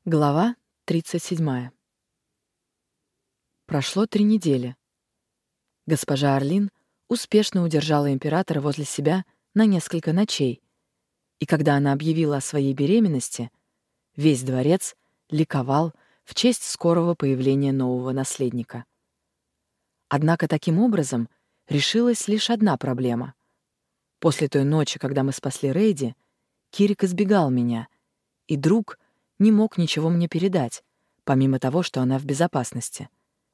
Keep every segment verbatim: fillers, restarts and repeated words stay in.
Глава тридцать седьмая. Прошло три недели. Госпожа Орлин успешно удержала императора возле себя на несколько ночей, и когда она объявила о своей беременности, весь дворец ликовал в честь скорого появления нового наследника. Однако таким образом решилась лишь одна проблема. После той ночи, когда мы спасли Рейди, Кирик избегал меня, и друг не мог ничего мне передать, помимо того, что она в безопасности.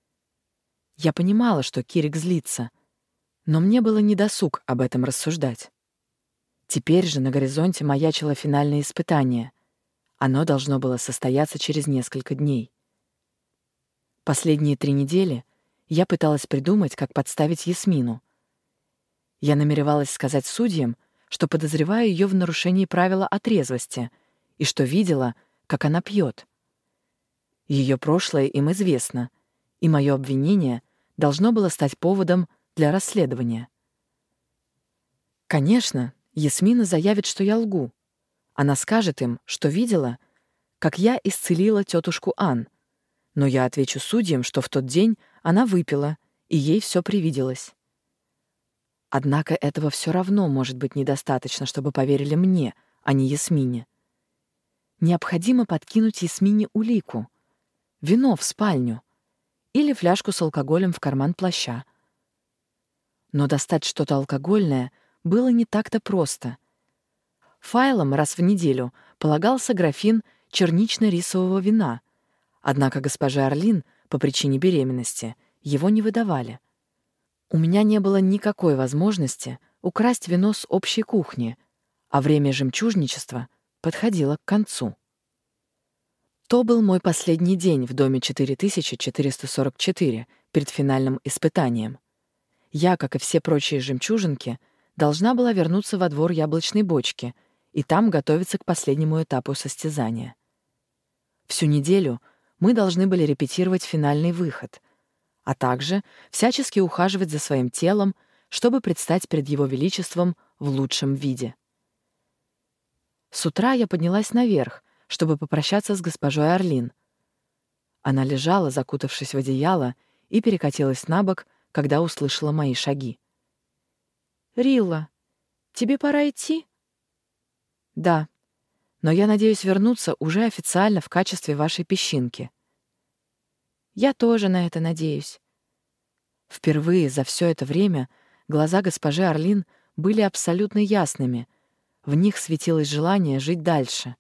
Я понимала, что Кирик злится, но мне было недосуг об этом рассуждать. Теперь же на горизонте маячило финальное испытание. Оно должно было состояться через несколько дней. Последние три недели я пыталась придумать, как подставить Ясмину. Я намеревалась сказать судьям, что подозреваю ее в нарушении правила о трезвости и что видела, как она пьет. Ее прошлое им известно, и мое обвинение должно было стать поводом для расследования. Конечно, Ясмина заявит, что я лгу. Она скажет им, что видела, как я исцелила тетушку Ан, но я отвечу судьям, что в тот день она выпила, и ей все привиделось. Однако этого все равно может быть недостаточно, чтобы поверили мне, а не Ясмине. Необходимо подкинуть Ясмине улику, вино в спальню или фляжку с алкоголем в карман плаща. Но достать что-то алкогольное было не так-то просто. Файлом раз в неделю полагался графин чернично-рисового вина, однако госпоже Орлин по причине беременности его не выдавали. У меня не было никакой возможности украсть вино с общей кухни, а время жемчужничества подходило к концу. То был мой последний день в доме четыре тысячи четыреста сорок четыре перед финальным испытанием. Я, как и все прочие жемчужинки, должна была вернуться во двор яблочной бочки и там готовиться к последнему этапу состязания. Всю неделю мы должны были репетировать финальный выход, а также всячески ухаживать за своим телом, чтобы предстать перед Его Величеством в лучшем виде. С утра я поднялась наверх, чтобы попрощаться с госпожой Орлин. Она лежала, закутавшись в одеяло, и перекатилась на бок, когда услышала мои шаги. «Рилла, тебе пора идти?» «Да, но я надеюсь вернуться уже официально в качестве вашей песчинки». «Я тоже на это надеюсь». Впервые за все это время глаза госпожи Орлин были абсолютно ясными, в них светилось желание жить дальше.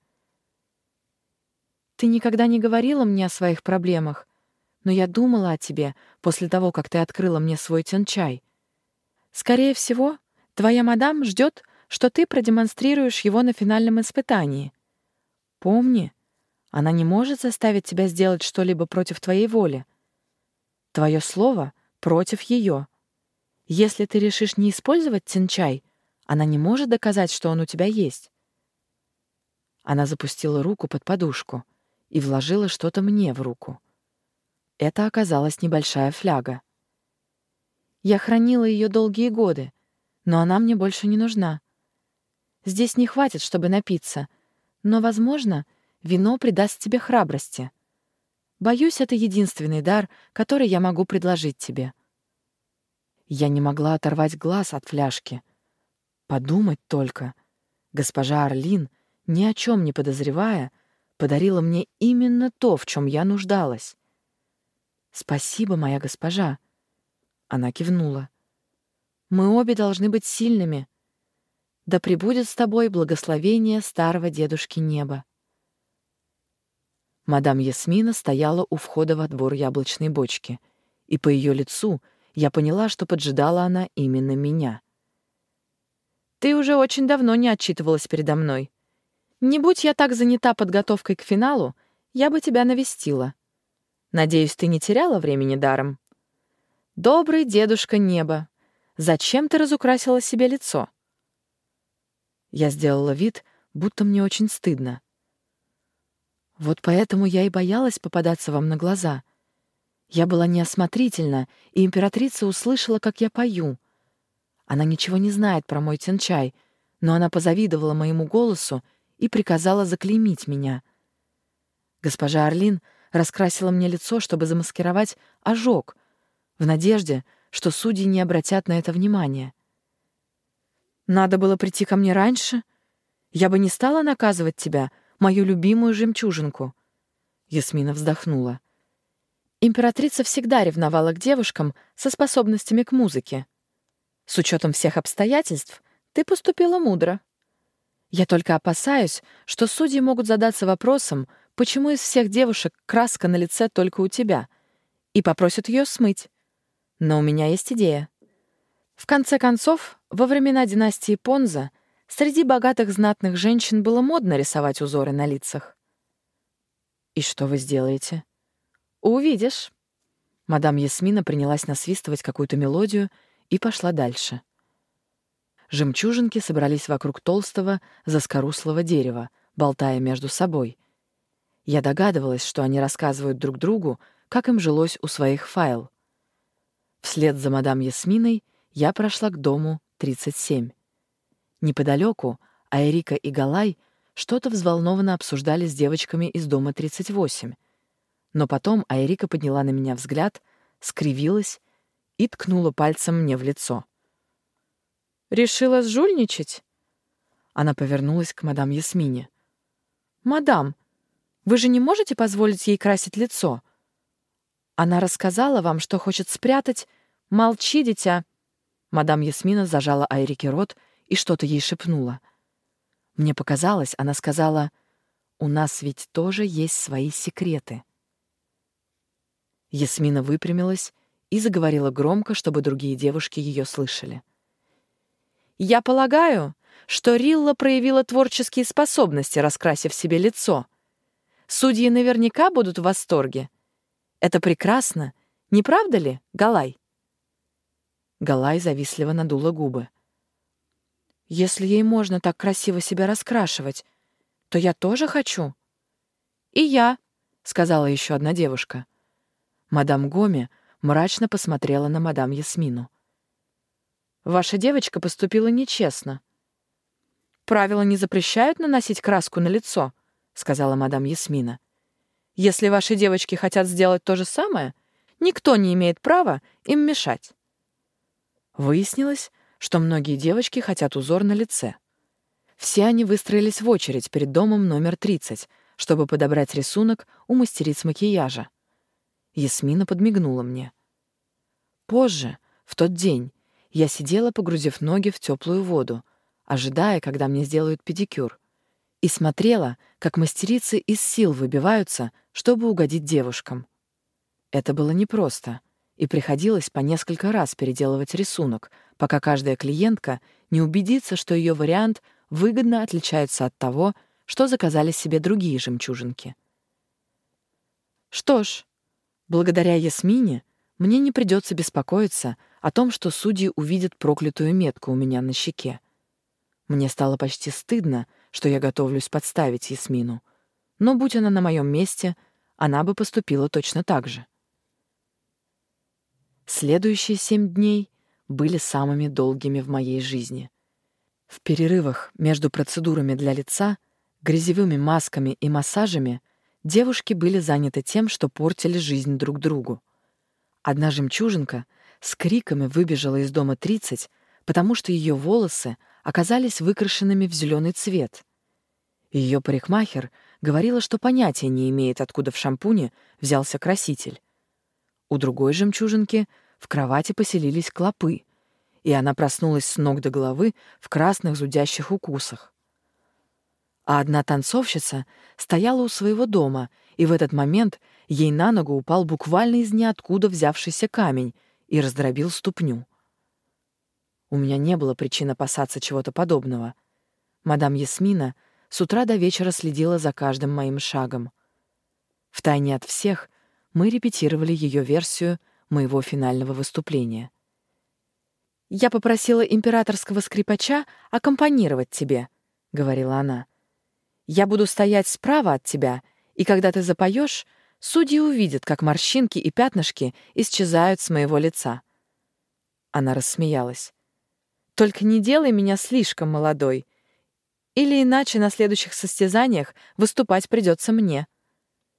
«Ты никогда не говорила мне о своих проблемах, но я думала о тебе после того, как ты открыла мне свой тянчай. Скорее всего, твоя мадам ждет, что ты продемонстрируешь его на финальном испытании. Помни, она не может заставить тебя сделать что-либо против твоей воли. Твое слово против ее. Если ты решишь не использовать тянчай, она не может доказать, что он у тебя есть». Она запустила руку под подушку и вложила что-то мне в руку. Это оказалась небольшая фляга. Я хранила ее долгие годы, но она мне больше не нужна. Здесь не хватит, чтобы напиться, но, возможно, вино придаст тебе храбрости. Боюсь, это единственный дар, который я могу предложить тебе. Я не могла оторвать глаз от фляжки. Подумать только. Госпожа Орлин, ни о чем не подозревая, подарила мне именно то, в чем я нуждалась. «Спасибо, моя госпожа». Она кивнула. «Мы обе должны быть сильными. Да пребудет с тобой благословение старого дедушки неба». Мадам Ясмина стояла у входа во двор яблочной бочки, и по ее лицу я поняла, что поджидала она именно меня. «Ты уже очень давно не отчитывалась передо мной. Не будь я так занята подготовкой к финалу, я бы тебя навестила. Надеюсь, ты не теряла времени даром? Добрый дедушка неба, зачем ты разукрасила себе лицо?» Я сделала вид, будто мне очень стыдно. Вот поэтому я и боялась попадаться вам на глаза. Я была неосмотрительна, и императрица услышала, как я пою. Она ничего не знает про мой тянчай, но она позавидовала моему голосу и приказала заклеймить меня. Госпожа Орлин раскрасила мне лицо, чтобы замаскировать ожог, в надежде, что судьи не обратят на это внимания. Надо было прийти ко мне раньше. Я бы не стала наказывать тебя, мою любимую жемчужинку. Ясмина вздохнула. Императрица всегда ревновала к девушкам со способностями к музыке. С учетом всех обстоятельств ты поступила мудро. Я только опасаюсь, что судьи могут задаться вопросом, почему из всех девушек краска на лице только у тебя, и попросят ее смыть. Но у меня есть идея. В конце концов, во времена династии Понза среди богатых знатных женщин было модно рисовать узоры на лицах. «И что вы сделаете?» «Увидишь». Мадам Ясмина принялась насвистывать какую-то мелодию и пошла дальше. Жемчужинки собрались вокруг толстого, заскоруслого дерева, болтая между собой. Я догадывалась, что они рассказывают друг другу, как им жилось у своих файл. Вслед за мадам Ясминой я прошла к дому тридцать семь. Неподалеку Айрика и Галай что-то взволнованно обсуждали с девочками из дома тридцать восемь. Но потом Айрика подняла на меня взгляд, скривилась и ткнула пальцем мне в лицо. «Решила сжульничать?» Она повернулась к мадам Ясмине. «Мадам, вы же не можете позволить ей красить лицо? Она рассказала вам, что хочет спрятать. Молчи, дитя!» Мадам Ясмина зажала Айрике рот и что-то ей шепнула. Мне показалось, она сказала: «У нас ведь тоже есть свои секреты». Ясмина выпрямилась и заговорила громко, чтобы другие девушки ее слышали. «Я полагаю, что Рилла проявила творческие способности, раскрасив себе лицо. Судьи наверняка будут в восторге. Это прекрасно, не правда ли, Галай?» Галай завистливо надула губы. «Если ей можно так красиво себя раскрашивать, то я тоже хочу». «И я», — сказала еще одна девушка. Мадам Гоми мрачно посмотрела на мадам Ясмину. «Ваша девочка поступила нечестно». «Правила не запрещают наносить краску на лицо», — сказала мадам Ясмина. «Если ваши девочки хотят сделать то же самое, никто не имеет права им мешать». Выяснилось, что многие девочки хотят узор на лице. Все они выстроились в очередь перед домом номер тридцать, чтобы подобрать рисунок у мастериц макияжа. Ясмина подмигнула мне. Позже, в тот день, я сидела, погрузив ноги в теплую воду, ожидая, когда мне сделают педикюр, и смотрела, как мастерицы из сил выбиваются, чтобы угодить девушкам. Это было непросто, и приходилось по несколько раз переделывать рисунок, пока каждая клиентка не убедится, что ее вариант выгодно отличается от того, что заказали себе другие жемчужинки. Что ж, благодаря Ясмине мне не придется беспокоиться о том, что судьи увидят проклятую метку у меня на щеке. Мне стало почти стыдно, что я готовлюсь подставить Ясмину, но, будь она на моем месте, она бы поступила точно так же. Следующие семь дней были самыми долгими в моей жизни. В перерывах между процедурами для лица, грязевыми масками и массажами девушки были заняты тем, что портили жизнь друг другу. Одна жемчужинка с криками выбежала из дома тридцать, потому что ее волосы оказались выкрашенными в зеленый цвет. Ее парикмахер говорила, что понятия не имеет, откуда в шампуне взялся краситель. У другой жемчужинки в кровати поселились клопы, и она проснулась с ног до головы в красных зудящих укусах. А одна танцовщица стояла у своего дома, и в этот момент ей на ногу упал буквально из ниоткуда взявшийся камень и раздробил ступню. У меня не было причин опасаться чего-то подобного. Мадам Ясмина с утра до вечера следила за каждым моим шагом. Втайне от всех мы репетировали ее версию моего финального выступления. «Я попросила императорского скрипача аккомпанировать тебе», — говорила она. «Я буду стоять справа от тебя, и когда ты запоешь, судьи увидят, как морщинки и пятнышки исчезают с моего лица». Она рассмеялась. «Только не делай меня слишком молодой, или иначе на следующих состязаниях выступать придется мне».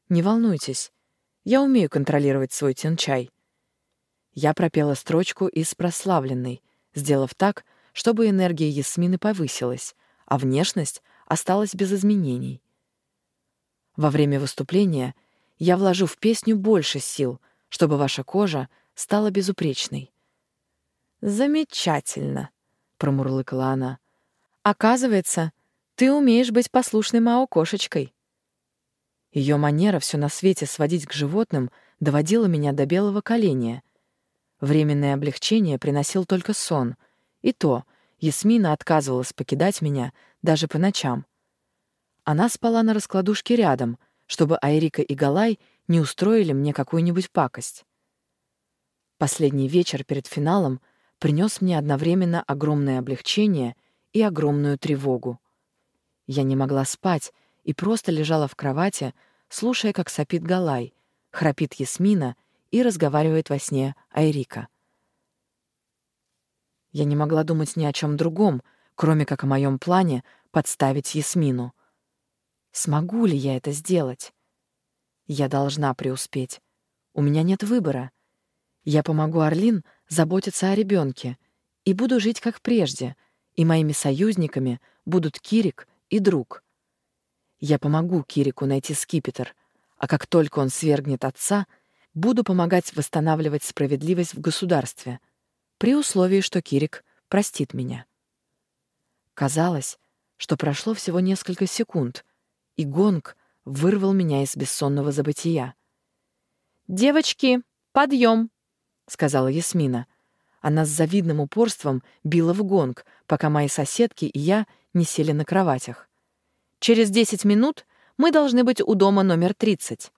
Не волнуйтесь, я умею контролировать свой тянчай». Я пропела строчку из прославленной, сделав так, чтобы энергия Ясмины повысилась, а внешность осталась без изменений. Во время выступления я вложу в песню больше сил, чтобы ваша кожа стала безупречной. «Замечательно», — промурлыкала она. «Оказывается, ты умеешь быть послушной Мао-кошечкой». Ее манера все на свете сводить к животным доводила меня до белого коленя. Временное облегчение приносил только сон, и то Ясмина отказывалась покидать меня даже по ночам. Она спала на раскладушке рядом, чтобы Айрика и Галай не устроили мне какую-нибудь пакость. Последний вечер перед финалом принес мне одновременно огромное облегчение и огромную тревогу. Я не могла спать и просто лежала в кровати, слушая, как сопит Галай, храпит Ясмина и разговаривает во сне Айрика. Я не могла думать ни о чем другом, кроме как о моем плане подставить Ясмину. Смогу ли я это сделать? Я должна преуспеть. У меня нет выбора. Я помогу Орлин заботиться о ребенке и буду жить как прежде, и моими союзниками будут Кирик и друг. Я помогу Кирику найти скипетр, а как только он свергнет отца, буду помогать восстанавливать справедливость в государстве, при условии, что Кирик простит меня. Казалось, что прошло всего несколько секунд, и гонг вырвал меня из бессонного забытия. «Девочки, подъем!» — сказала Ясмина. Она с завидным упорством била в гонг, пока мои соседки и я не сели на кроватях. «Через десять минут мы должны быть у дома номер тридцать».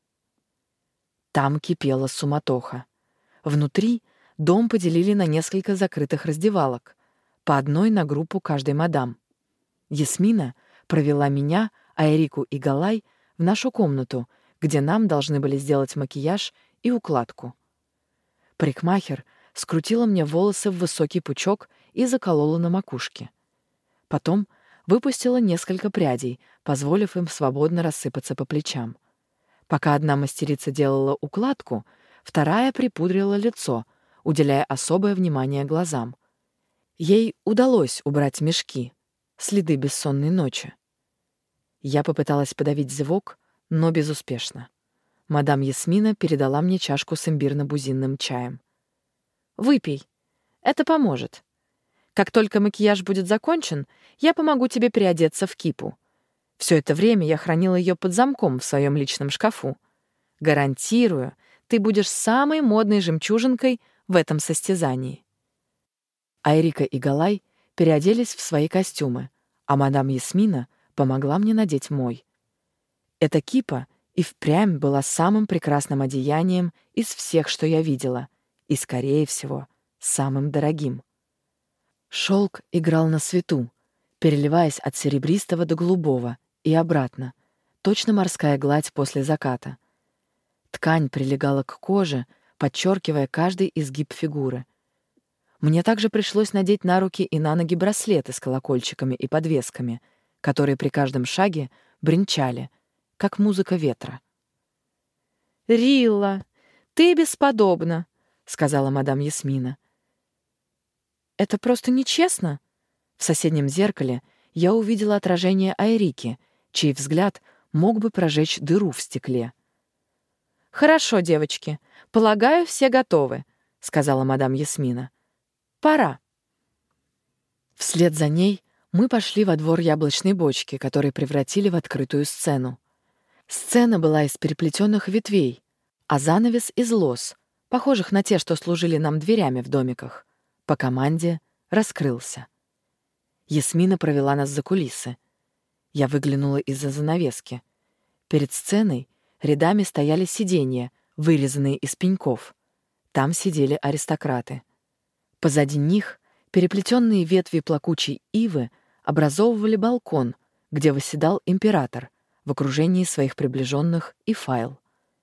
Там кипела суматоха. Внутри дом поделили на несколько закрытых раздевалок, по одной на группу каждой мадам. Ясмина провела меня, Айрику и Галай в нашу комнату, где нам должны были сделать макияж и укладку. Парикмахер скрутила мне волосы в высокий пучок и заколола на макушке. Потом выпустила несколько прядей, позволив им свободно рассыпаться по плечам. Пока одна мастерица делала укладку, вторая припудрила лицо, уделяя особое внимание глазам. Ей удалось убрать мешки, следы бессонной ночи. Я попыталась подавить зевок, но безуспешно. Мадам Ясмина передала мне чашку с имбирно-бузинным чаем. «Выпей. Это поможет. Как только макияж будет закончен, я помогу тебе переодеться в кипу. Все это время я хранила ее под замком в своем личном шкафу. Гарантирую, ты будешь самой модной жемчужинкой в этом состязании». Айрика и Галай переоделись в свои костюмы, а мадам Ясмина помогла мне надеть мой. Эта кипа и впрямь была самым прекрасным одеянием из всех, что я видела, и, скорее всего, самым дорогим. Шелк играл на свету, переливаясь от серебристого до голубого и обратно, точно морская гладь после заката. Ткань прилегала к коже, подчеркивая каждый изгиб фигуры. Мне также пришлось надеть на руки и на ноги браслеты с колокольчиками и подвесками, которые при каждом шаге бренчали, как музыка ветра. «Рилла, ты бесподобна», — сказала мадам Ясмина. «Это просто нечестно». В соседнем зеркале я увидела отражение Айрики, чей взгляд мог бы прожечь дыру в стекле. «Хорошо, девочки, полагаю, все готовы», — сказала мадам Ясмина. «Пора». Вслед за ней мы пошли во двор яблочной бочки, который превратили в открытую сцену. Сцена была из переплетенных ветвей, а занавес — из лоз, похожих на те, что служили нам дверями в домиках. По команде раскрылся. Ясмина провела нас за кулисы. Я выглянула из-за занавески. Перед сценой рядами стояли сиденья, вырезанные из пеньков. Там сидели аристократы. Позади них переплетенные ветви плакучей ивы образовывали балкон, где восседал император в окружении своих приближенных и Файл.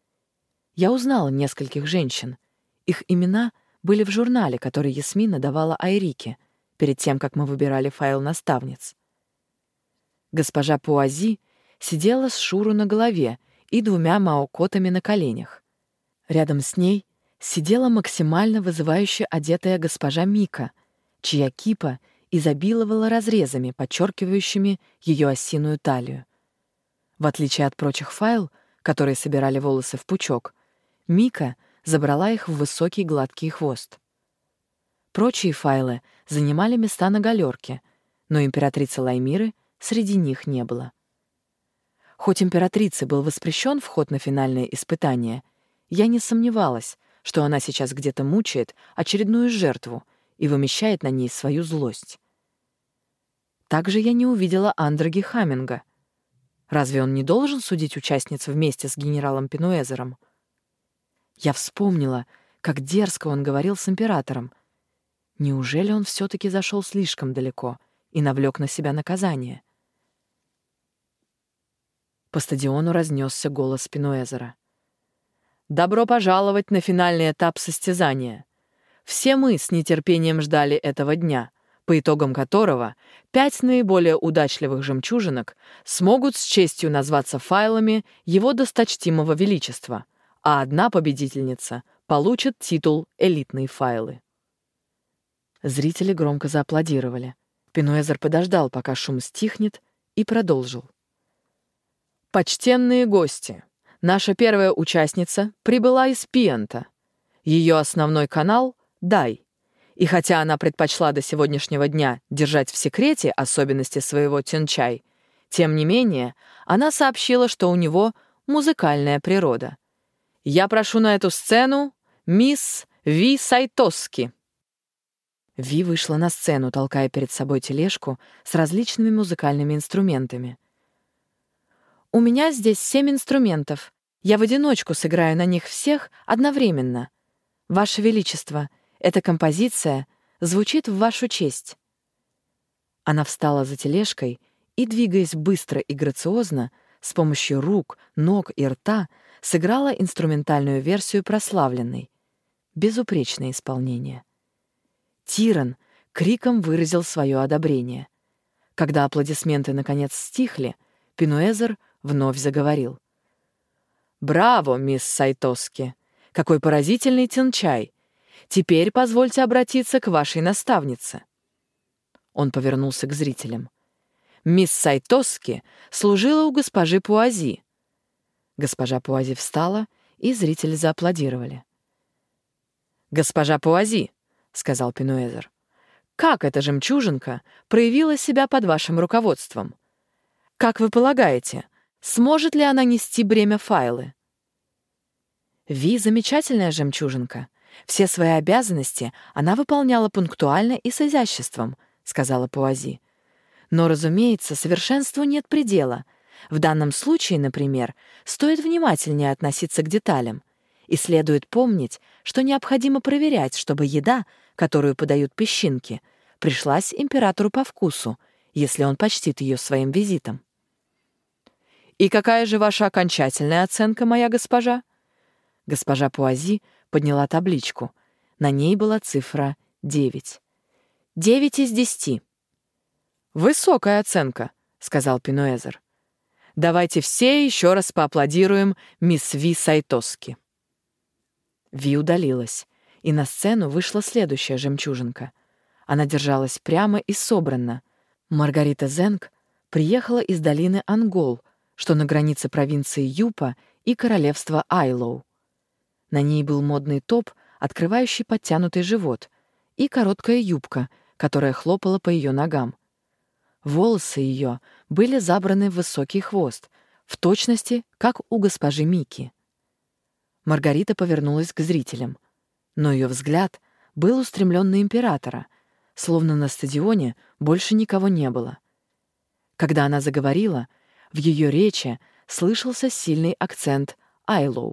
Я узнала нескольких женщин. Их имена были в журнале, который Ясмина давала Айрике перед тем, как мы выбирали Файл наставниц. Госпожа Пуази сидела с шуру на голове и двумя маокотами на коленях. Рядом с ней сидела максимально вызывающе одетая госпожа Мика, чья кипа изобиловала разрезами, подчеркивающими ее осиную талию. В отличие от прочих файл, которые собирали волосы в пучок, Мика забрала их в высокий гладкий хвост. Прочие файлы занимали места на галерке, но императрицы Лаймиры среди них не было. Хоть императрице был воспрещен вход на финальное испытание, я не сомневалась, что она сейчас где-то мучает очередную жертву и вымещает на ней свою злость. Также я не увидела Андраги Хамминга. Разве он не должен судить участниц вместе с генералом Пинуэзером? Я вспомнила, как дерзко он говорил с императором. Неужели он все-таки зашел слишком далеко и навлек на себя наказание? По стадиону разнесся голос Пинуэзера. «Добро пожаловать на финальный этап состязания. Все мы с нетерпением ждали этого дня, по итогам которого пять наиболее удачливых жемчужинок смогут с честью назваться файлами его досточтимого величества, а одна победительница получит титул «Элитные файлы». Зрители громко зааплодировали. Пинуэзер подождал, пока шум стихнет, и продолжил. «Почтенные гости, наша первая участница прибыла из Пиента. Ее основной канал — Дай. И хотя она предпочла до сегодняшнего дня держать в секрете особенности своего тенчай, тем не менее она сообщила, что у него музыкальная природа. Я прошу на эту сцену мисс Ви Сайтоски». Ви вышла на сцену, толкая перед собой тележку с различными музыкальными инструментами. «У меня здесь семь инструментов. Я в одиночку сыграю на них всех одновременно. Ваше Величество, эта композиция звучит в вашу честь». Она встала за тележкой и, двигаясь быстро и грациозно, с помощью рук, ног и рта, сыграла инструментальную версию прославленной. Безупречное исполнение. Тиран криком выразил свое одобрение. Когда аплодисменты наконец стихли, Пинуэзер вновь заговорил. «Браво, мисс Сайтоски! Какой поразительный тенчай! Теперь позвольте обратиться к вашей наставнице». Он повернулся к зрителям. «Мисс Сайтоски служила у госпожи Пуази». Госпожа Пуази встала, и зрители зааплодировали. «Госпожа Пуази», — сказал Пинуэзер, — «как эта жемчужинка проявила себя под вашим руководством? Как вы полагаете, сможет ли она нести бремя файлы?» Ви — замечательная жемчужинка. Все свои обязанности она выполняла пунктуально и с изяществом, — сказала Пуази. Но, разумеется, совершенству нет предела. В данном случае, например, стоит внимательнее относиться к деталям. И следует помнить, что необходимо проверять, чтобы еда, которую подают песчинки, пришлась императору по вкусу, если он почтит ее своим визитом. «И какая же ваша окончательная оценка, моя госпожа?» Госпожа Пуази подняла табличку. На ней была цифра девять. «Девять из десяти». «Высокая оценка», — сказал Пинуэзер. «Давайте все еще раз поаплодируем мисс Ви Сайтоски». Ви удалилась, и на сцену вышла следующая жемчужинка. Она держалась прямо и собранно. Маргарита Зенг приехала из долины Ангол, что на границе провинции Юпа и королевства Айлоу. На ней был модный топ, открывающий подтянутый живот, и короткая юбка, которая хлопала по ее ногам. Волосы ее были забраны в высокий хвост, в точности, как у госпожи Мики. Маргарита повернулась к зрителям, но ее взгляд был устремлен на императора, словно на стадионе больше никого не было. Когда она заговорила, в ее речи слышался сильный акцент Айлоу.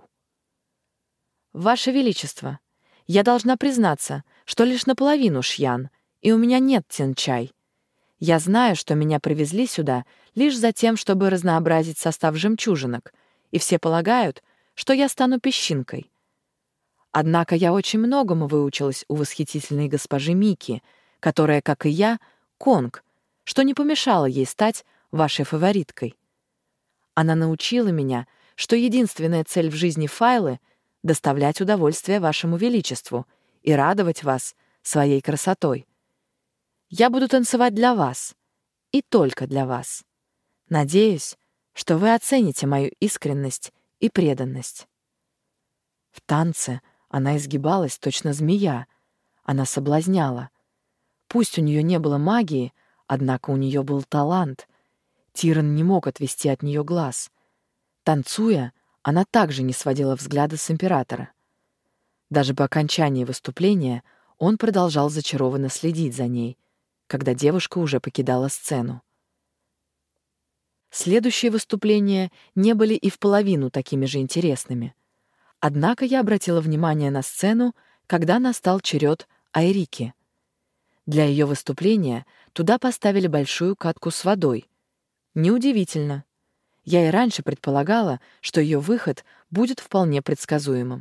«Ваше Величество, я должна признаться, что лишь наполовину шьян, и у меня нет тенчай. Я знаю, что меня привезли сюда лишь за тем, чтобы разнообразить состав жемчужинок, и все полагают, что я стану песчинкой. Однако я очень многому выучилась у восхитительной госпожи Мики, которая, как и я, конг, что не помешало ей стать вашей фавориткой. Она научила меня, что единственная цель в жизни Файлы — доставлять удовольствие вашему величеству и радовать вас своей красотой. Я буду танцевать для вас и только для вас. Надеюсь, что вы оцените мою искренность и преданность». В танце она изгибалась, точно змея. Она соблазняла. Пусть у нее не было магии, однако у нее был талант. Тиран не мог отвести от нее глаз. Танцуя, она также не сводила взгляда с императора. Даже по окончании выступления он продолжал зачарованно следить за ней, когда девушка уже покидала сцену. Следующие выступления не были и в половину такими же интересными. Однако я обратила внимание на сцену, когда настал черед Айрики. Для ее выступления туда поставили большую катку с водой. Неудивительно. Я и раньше предполагала, что ее выход будет вполне предсказуемым.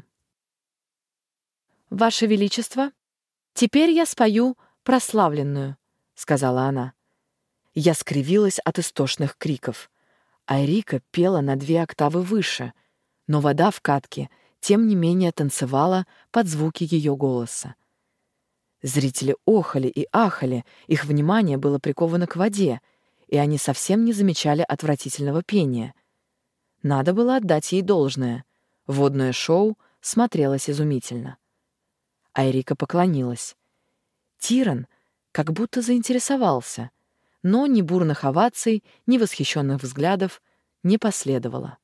«Ваше Величество, теперь я спою прославленную», — сказала она. Я скривилась от истошных криков. Айрика пела на две октавы выше, но вода в катке тем не менее танцевала под звуки ее голоса. Зрители охали и ахали, их внимание было приковано к воде, и они совсем не замечали отвратительного пения. Надо было отдать ей должное. Водное шоу смотрелось изумительно. Айрика поклонилась. Тиран как будто заинтересовался, но ни бурных оваций, ни восхищенных взглядов не последовало.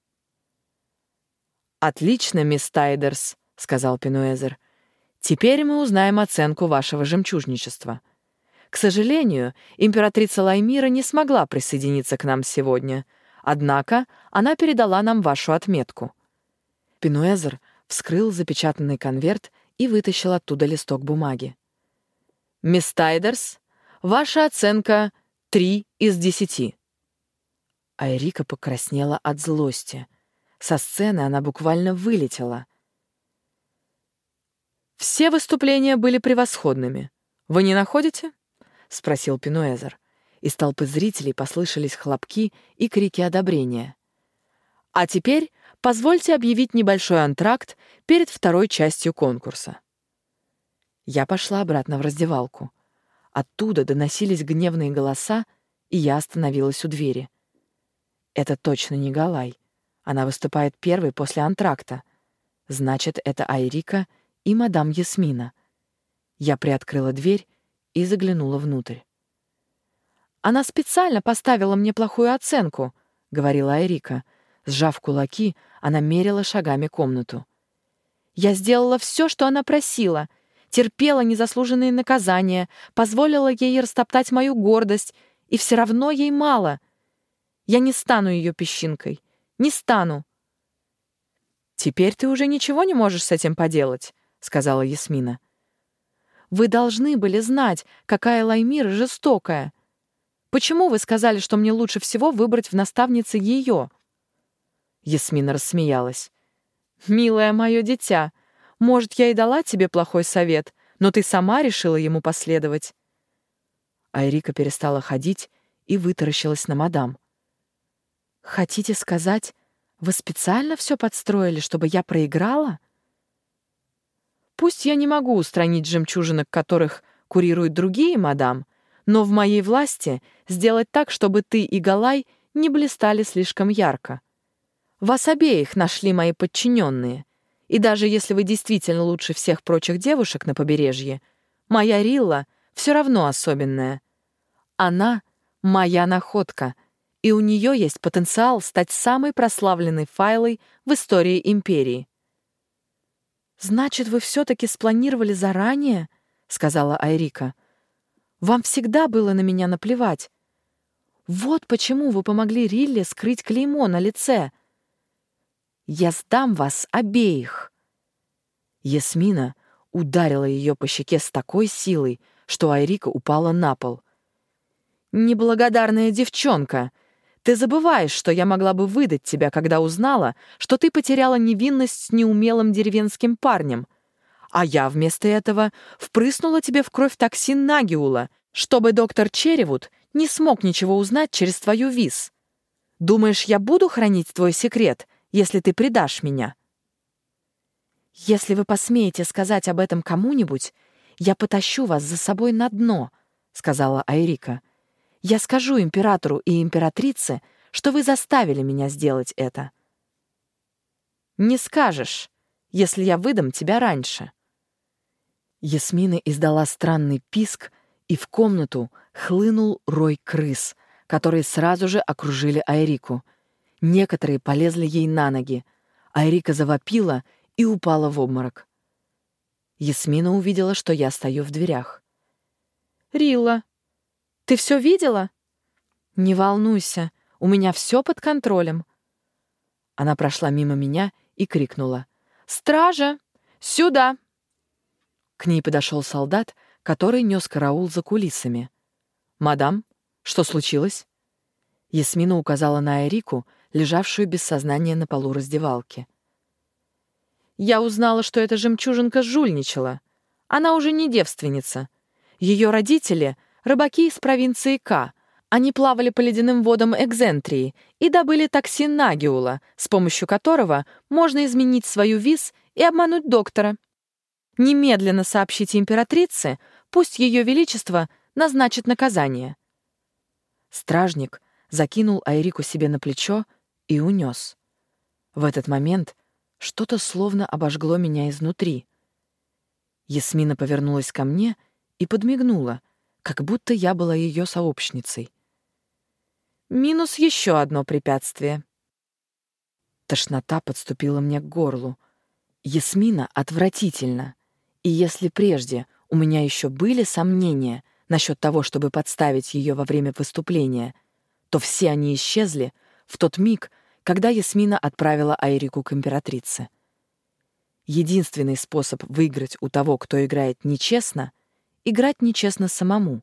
«Отлично, мисс Тайдерс», — сказал Пенуэзер. «Теперь мы узнаем оценку вашего жемчужничества. К сожалению, императрица Лаймира не смогла присоединиться к нам сегодня, однако она передала нам вашу отметку». Пенуэзер вскрыл запечатанный конверт и вытащил оттуда листок бумаги. «Мисс Тайдерс, ваша оценка — три из десяти». Айрика покраснела от злости. Со сцены она буквально вылетела. «Все выступления были превосходными. Вы не находите?» — спросил Пенуэзер. Из толпы зрителей послышались хлопки и крики одобрения. «А теперь позвольте объявить небольшой антракт перед второй частью конкурса». Я пошла обратно в раздевалку. Оттуда доносились гневные голоса, и я остановилась у двери. Это точно не Галай. Она выступает первой после антракта. Значит, это Айрика и мадам Ясмина. Я приоткрыла дверь и заглянула внутрь. «Она специально поставила мне плохую оценку», — говорила Айрика. Сжав кулаки, она мерила шагами комнату. «Я сделала все, что она просила, терпела незаслуженные наказания, позволила ей растоптать мою гордость, и все равно ей мало. Я не стану ее песчинкой. Не стану». «Теперь ты уже ничего не можешь с этим поделать», — сказала Ясмина. «Вы должны были знать, какая Лаймира жестокая. Почему вы сказали, что мне лучше всего выбрать в наставнице ее?» Ясмина рассмеялась. «Милое мое дитя, может, я и дала тебе плохой совет, но ты сама решила ему последовать». Айрика перестала ходить и вытаращилась на мадам. «Хотите сказать, вы специально все подстроили, чтобы я проиграла?» «Пусть я не могу устранить жемчужинок, которых курируют другие, мадам, но в моей власти сделать так, чтобы ты и Галай не блистали слишком ярко. Вас обеих нашли мои подчиненные, и даже если вы действительно лучше всех прочих девушек на побережье, моя Рилла все равно особенная. Она — моя находка, и у нее есть потенциал стать самой прославленной Файлой в истории Империи». «Значит, вы все-таки спланировали заранее?» — сказала Айрика. «Вам всегда было на меня наплевать. Вот почему вы помогли Рилле скрыть клеймо на лице. Я сдам вас обеих». Ясмина ударила ее по щеке с такой силой, что Айрика упала на пол. «Неблагодарная девчонка! Ты забываешь, что я могла бы выдать тебя, когда узнала, что ты потеряла невинность с неумелым деревенским парнем. А я вместо этого впрыснула тебе в кровь токсин Нагиула, чтобы доктор Черевуд не смог ничего узнать через твою виз. Думаешь, я буду хранить твой секрет, если ты предашь меня». «Если вы посмеете сказать об этом кому-нибудь, я потащу вас за собой на дно», — сказала Айрика. «Я скажу императору и императрице, что вы заставили меня сделать это». «Не скажешь, если я выдам тебя раньше». Ясмина издала странный писк, и в комнату хлынул рой крыс, которые сразу же окружили Айрику. Некоторые полезли ей на ноги. Айрика завопила и упала в обморок. Ясмина увидела, что я стою в дверях. «Рилла, ты все видела?» «Не волнуйся, у меня все под контролем». Она прошла мимо меня и крикнула: «Стража! Сюда!» К ней подошел солдат, который нес караул за кулисами. «Мадам, что случилось?» Ясмина указала на Айрику, лежавшую без сознания на полу раздевалки. «Я узнала, что эта жемчужинка жульничала. Она уже не девственница. Ее родители — рыбаки из провинции К. Они плавали по ледяным водам Экзентрии и добыли токсин нагиула, с помощью которого можно изменить свою виз и обмануть доктора. Немедленно сообщите императрице, пусть Ее Величество назначит наказание». Стражник закинул Айрику себе на плечо и унес. В этот момент что-то словно обожгло меня изнутри. Ясмина повернулась ко мне и подмигнула, как будто я была ее сообщницей. Минус еще одно препятствие. Тошнота подступила мне к горлу. Ясмина отвратительна. И если прежде у меня еще были сомнения насчет того, чтобы подставить ее во время выступления, то все они исчезли в тот миг, когда Ясмина отправила Айрику к императрице. Единственный способ выиграть у того, кто играет нечестно — играть нечестно самому.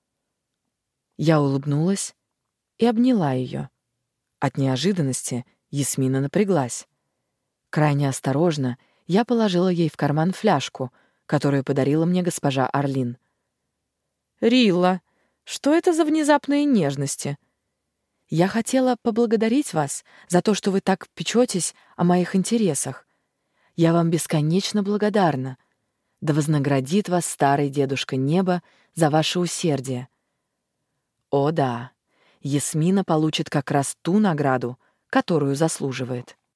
Я улыбнулась и обняла ее. От неожиданности Ясмина напряглась. Крайне осторожно я положила ей в карман фляжку, которую подарила мне госпожа Орлин. «Рилла, что это за внезапные нежности?» «Я хотела поблагодарить вас за то, что вы так печетесь о моих интересах. Я вам бесконечно благодарна. Да вознаградит вас старый дедушка Неба за ваше усердие». О да, Ясмина получит как раз ту награду, которую заслуживает.